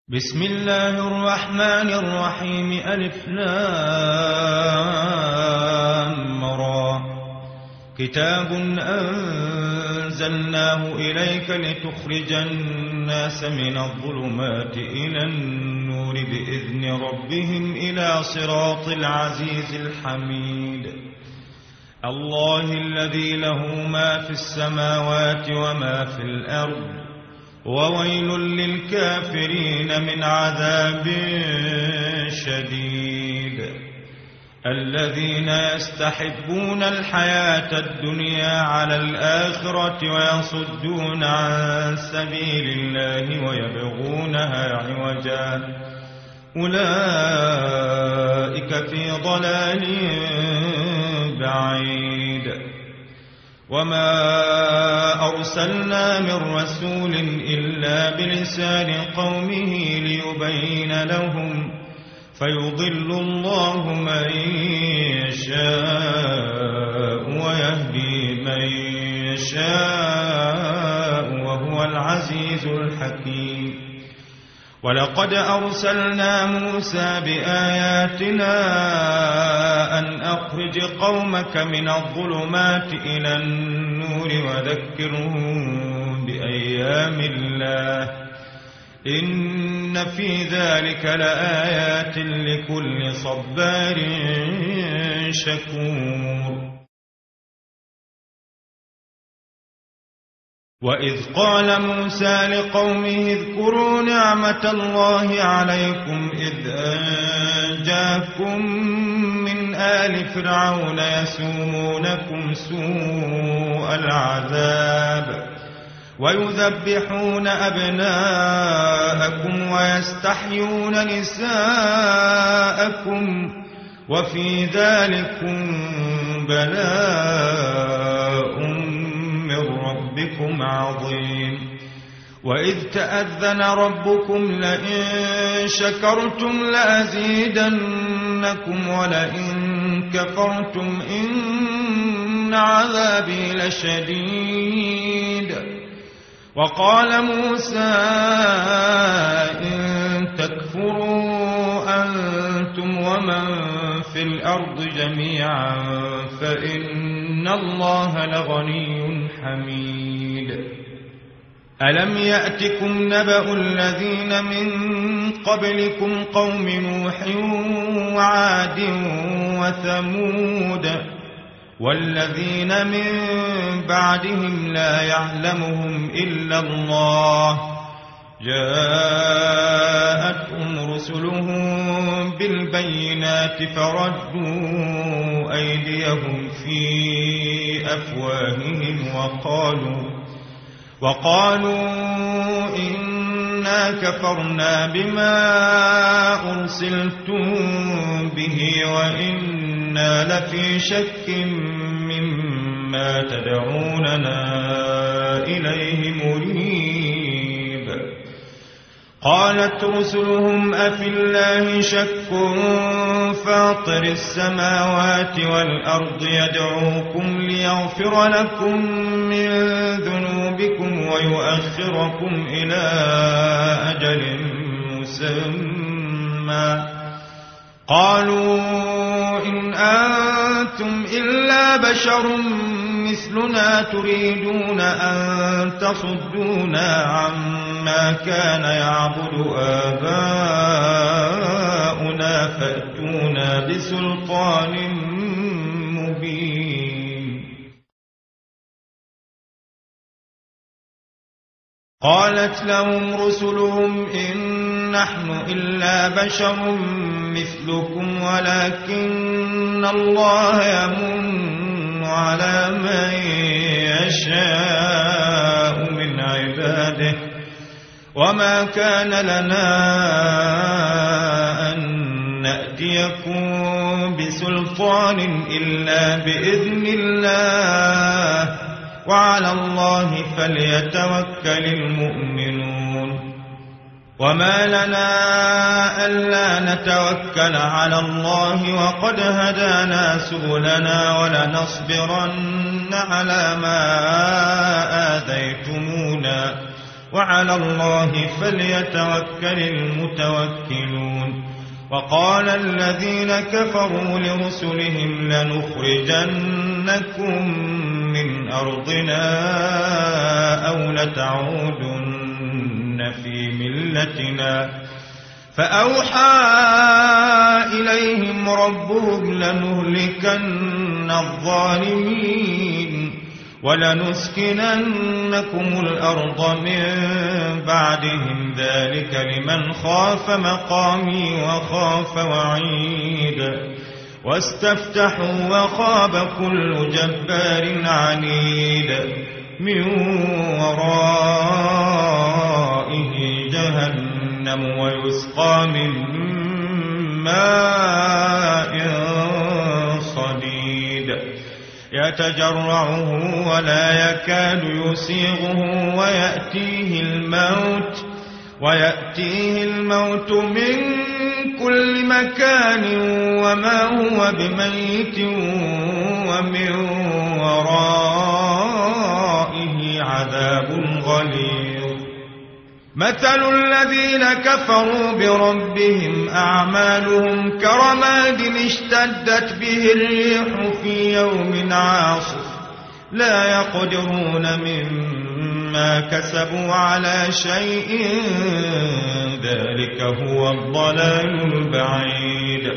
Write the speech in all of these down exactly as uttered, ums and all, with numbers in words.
بسم الله الرحمن الرحيم. ألف لام را. كتاب أنزلناه إليك لتخرج الناس من الظلمات إلى النور بإذن ربهم إلى صراط العزيز الحميد. الله الذي له ما في السماوات وما في الأرض، وويل للكافرين من عذاب شديد. الذين يستحبون الحياة الدنيا على الآخرة ويصدون عن سبيل الله ويبغونها عوجا، أولئك في ضلال بعيد. وما أرسلنا من رسول إلا بلسان قومه ليبين لهم، فيضل الله من يشاء ويهدي من يشاء وهو العزيز الحكيم. ولقد أرسلنا موسى بآياتنا أن أخرج قومك من الظلمات إلى النور وذكرهم بأيام الله، إن في ذلك لآيات لكل صبار شكور. وإذ قال موسى لقومه اذكروا نعمة الله عليكم إذ أنجاكم من آل فرعون يسومونكم سوء العذاب ويذبحون أبناءكم ويستحيون نساءكم وفي ذلكم بلاء ربكم عظيم. وإذ تأذن ربكم لئن شكرتم لأزيدنكم ولئن كفرتم إن عذابي لشديد. وقال موسى إن تكفروا أنتم ومن في الأرض جميعا فإن الله لغني حميد. ألم يأتكم نبأ الذين من قبلكم قوم نوح وعاد وثمود والذين من بعدهم لا يعلمهم إلا الله، جاءتهم رسلهم بالبينات فردوا أيديهم في أفواههم وقالوا وقالوا إنا كفرنا بما أرسلتم به وإنا لفي شك مما تدعوننا إليه مريب. قالت رسلهم أفي الله شك فاطر السماوات والأرض يدعوكم ليغفر لكم من ذنوبكم ويؤخركم إلى أجل مسمى. قالوا إن أنتم إلا بشر مثلنا تريدون أن تصدونا عما كان يعبد آباؤنا فأتونا بسلطان مبين. قالت لهم رسلهم إن نحن إلا بشر مثلكم ولكن الله يمن على من يشاء من عباده، وما كان لنا أن نأتيكم بسلطان إلا بإذن الله، وعلى الله فليتوكل المؤمنون. وما لنا ألا نتوكل على الله وقد هدانا سبلنا ولنصبرن على ما آذيتمونا وعلى الله فليتوكل المتوكلون. وقال الذين كفروا لرسلهم لنخرجنكم من أرضنا أو لتعودن في ملتنا فأوحى إليهم ربهم لنهلكن الظالمين ولنسكننكم الأرض من بعدهم ذلك لمن خاف مقامي وخاف وعيد. واستفتحوا وخاب كل جبار عنيد من ورائه جهنم ويسقى من ماء صديد يتجرعه ولا يكاد يسيغه ويأتيه الموت ويأتيه الموت من كل مكان وما هو بميت ومن ورائه عذاب غليظ. مثل الذين كفروا بربهم أعمالهم كرماد اشتدت به الريح في يوم عاصف لا يقدرون مما كسبوا على شيء ذلك هو الضلال البعيد.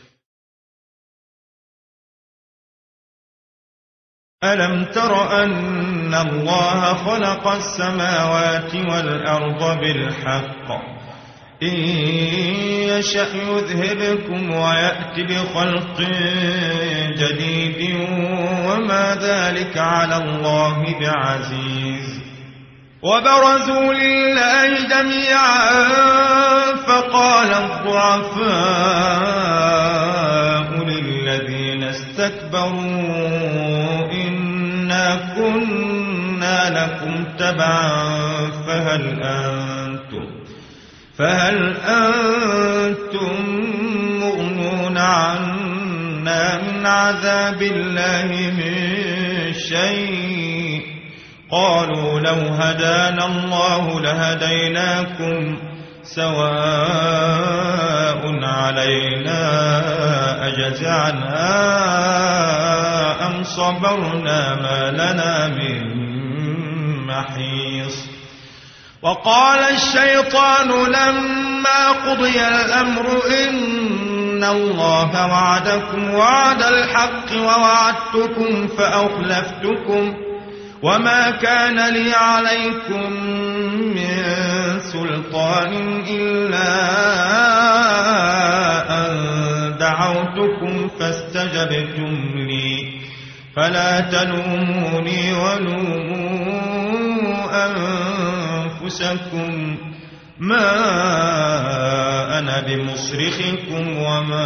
ألم تر أن الله خلق السماوات والأرض بالحق إن يشأ يذهبكم ويأتي بخلق جديد وما ذلك على الله بعزيز. وبرزوا لله جميعا فقال الضعفاء للذين استكبروا إنا كنا لكم تبعا فهل أنتم فهل أنتم مغنون عنا من عذاب الله من شيء قالوا لو هدانا الله لهديناكم سواء علينا أجزعنا أم صبرنا ما لنا من محيص. وقال الشيطان لما قضي الأمر إن الله وعدكم وعد الحق ووعدتكم فأخلفتكم وما كان لي عليكم من سلطان إلا أن دعوتكم فاستجبتم لي فلا تلوموني ولوموا أنفسكم ما أنا بمصرخكم وما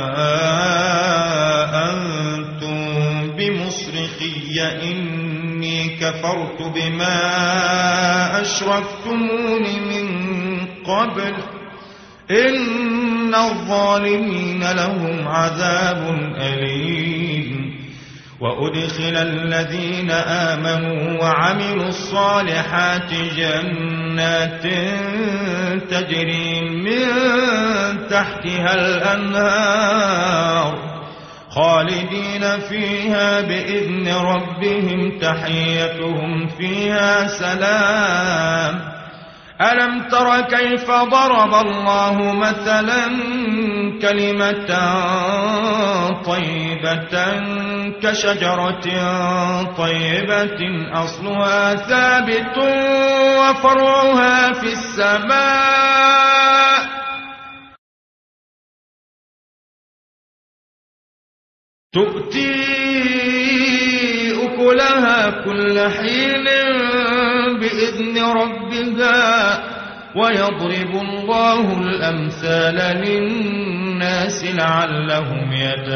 أنتم بمصرخي إني كفرت بما أشركتمون من قبل إن الظالمين لهم عذاب أليم. وأدخل الذين آمنوا وعملوا الصالحات جنات تجري من تحتها الأنهار خالدين فيها بإذن ربهم تحيتهم فيها سلام. ألم تر كيف ضرب الله مثلا كلمة طيبة كشجرة طيبة أصلها ثابت وفرعها في السماء تؤتي أكلها كل حين بإذن ربها ويضرب الله الأمثال للناس لعلهم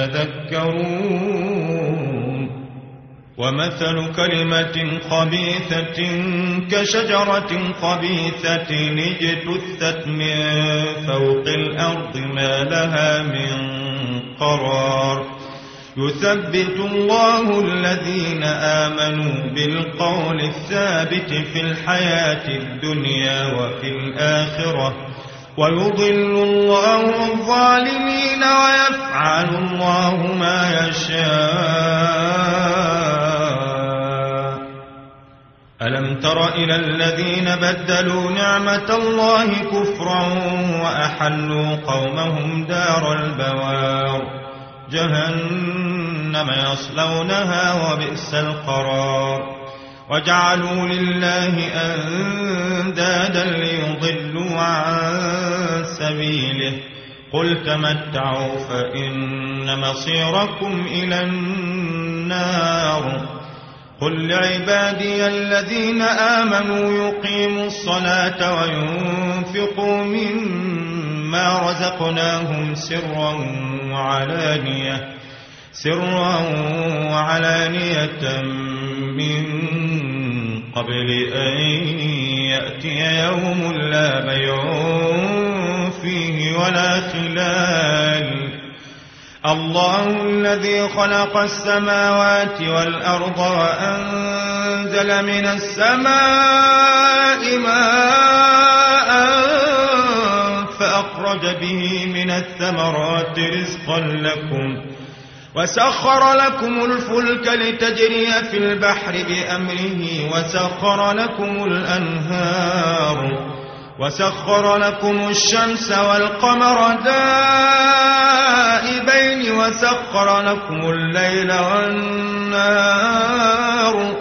يتذكرون. ومثل كلمة خبيثة كشجرة خبيثة اجتثت من فوق الأرض ما لها من قرار يثبت الله الذين آمنوا بالقول الثابت في الحياة الدنيا وفي الآخرة ويضل الله الظالمين ويفعل الله ما يشاء. ألم تر إلى الذين بدلوا نعمة الله كفرا وأحلوا قومهم دار البوار جهنم يصلونها وبئس القرار وجعلوا لله أندادا ليضلوا عن سبيله قل تمتعوا فإن مصيركم إلى النار قل لعبادي الذين آمنوا يقيموا الصلاة وينفقوا مما رزقناهم سرا وعلانية سرا وعلانية من قبل أن يأتي يوم لا بيع فيه ولا خلال. الله الذي خلق السماوات والأرض وأنزل من السماء ماء فأخرج به من الثمرات رزقا لكم وسخر لكم الفلك لتجري في البحر بأمره وسخر لكم الأنهار وسخر لكم الشمس والقمر دائبين وسخر لكم الليل والنهار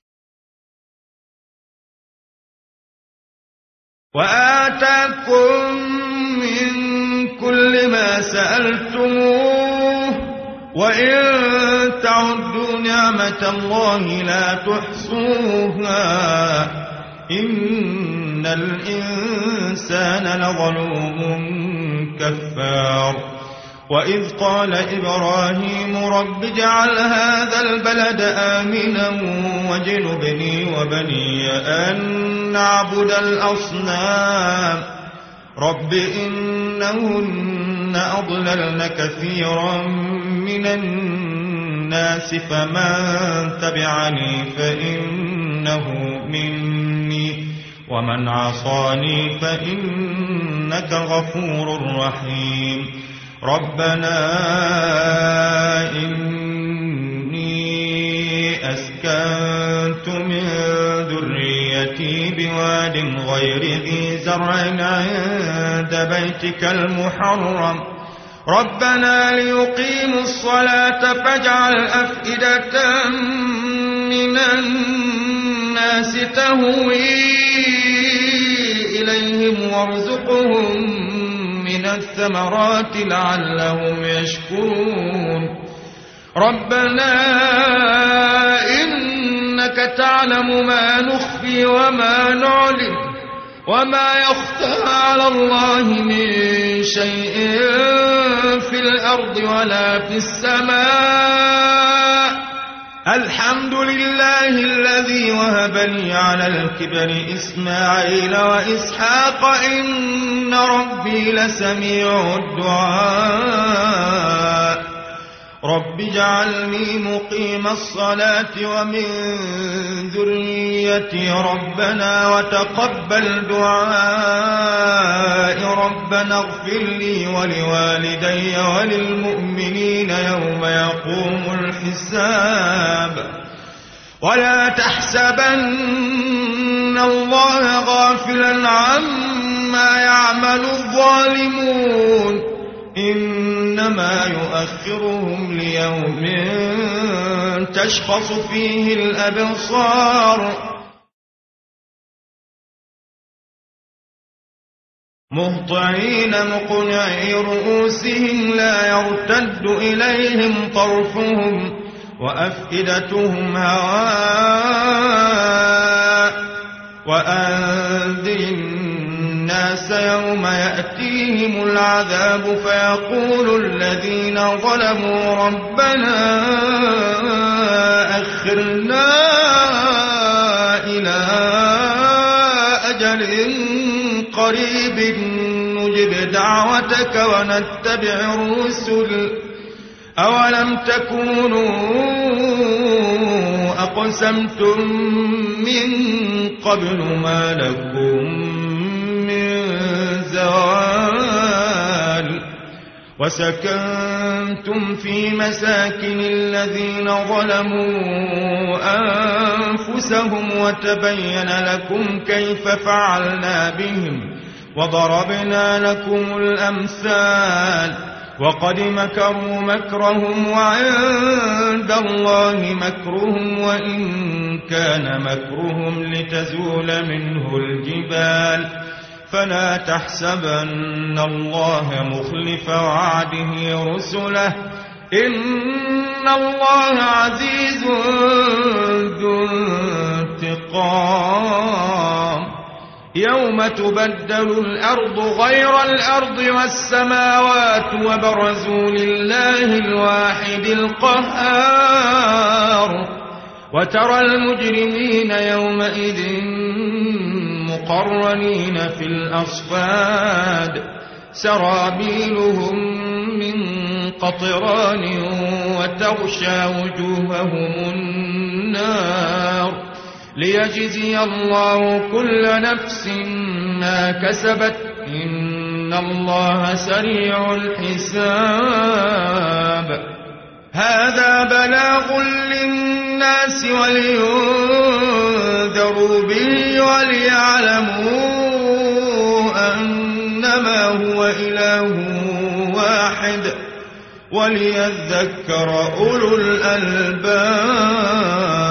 وآتاكم من كل ما سألتموه وإن تعدوا نعمة الله لا تحصوها إن الإنسان لظلوم كفار. وإذ قال إبراهيم رب اجعل هذا البلد آمنا واجنبني وبني أن نعبد الأصنام رب إنهن أضللن كثيرا من الناس فمن تبعني فإنه مني ومن عصاني فإنك غفور رحيم. ربنا إني أسكنت من ذريتي بواد غير ذي زرع عند بيتك المحرم ربنا ليقيموا الصلاة فاجعل أفئدة من الناس تهوي إليهم وارزقهم من الثمرات لعلهم يشكرون. ربنا إنك تعلم ما نخفي وما نعلن وما يخفى على الله من شيء في الأرض ولا في السماء. الحمد لله الذي وهب لي على الكبر إسماعيل وإسحاق إن ربي لسميع الدعاء. رب اجعلني مقيم الصلاة ومن ذريتي ربنا وتقبل دعاء ربنا اغفر لي ولوالدي وللمؤمنين يوم يقوم الحساب. ولا تحسبن الله غافلا عما يعمل الظالمون إنما يؤخرهم ليوم تشخص فيه الأبصار مهطعين مقنعي رؤوسهم لا يرتد إليهم طرفهم وأفئدتهم هواء. وأنذر الناس يوم يأتيهم العذاب فيقول الذين ظلموا ربنا أخرنا إلى أجل قريب نجب دعوتك ونتبع الرسل أولم تكونوا أقسمتم من قبل ما لكم من زوال وسكنتم في مساكن الذين ظلموا أنفسهم وتبين لكم كيف فعلنا بهم وضربنا لكم الأمثال وقد مكروا مكرهم وعند الله مكرهم وإن كان مكرهم لتزول منه الجبال فلا تحسبن الله مخلف وعده رسله إن الله عزيز ذو انتقام يوم تبدل الأرض غير الأرض والسماوات وبرزوا لله الواحد القهار وترى المجرمين يومئذ مقرنين في الأصفاد سرابيلهم من قطران وتغشى وجوههم النار ليجزي الله كل نفس ما كسبت إن الله سريع الحساب هذا بلاغ للناس ولينذروا به وليعلموا أنما هو إله واحد وليذكر أولو الألباب